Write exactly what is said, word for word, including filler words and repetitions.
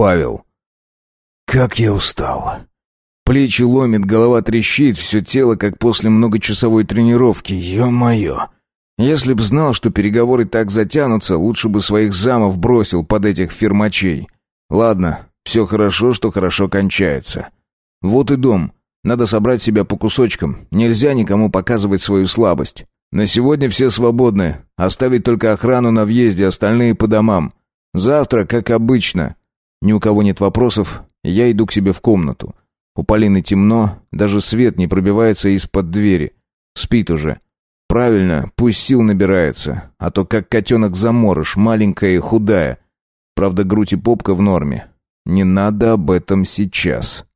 Павел. Как я устал. Плечи ломит, голова трещит, все тело, как после многочасовой тренировки. Ё-моё. Если б знал, что переговоры так затянутся, лучше бы своих замов бросил под этих фирмачей. Ладно, все хорошо, что хорошо кончается. Вот и дом. Надо собрать себя по кусочкам. Нельзя никому показывать свою слабость. На сегодня все свободны. Оставить только охрану на въезде, остальные по домам. Завтра, как обычно. Ни у кого нет вопросов, я иду к себе в комнату. У Полины темно, даже свет не пробивается из-под двери. Спит уже. Правильно, пусть сил набирается, а то как котенок-заморыш, маленькая и худая. Правда, грудь и попка в норме. Не надо об этом сейчас.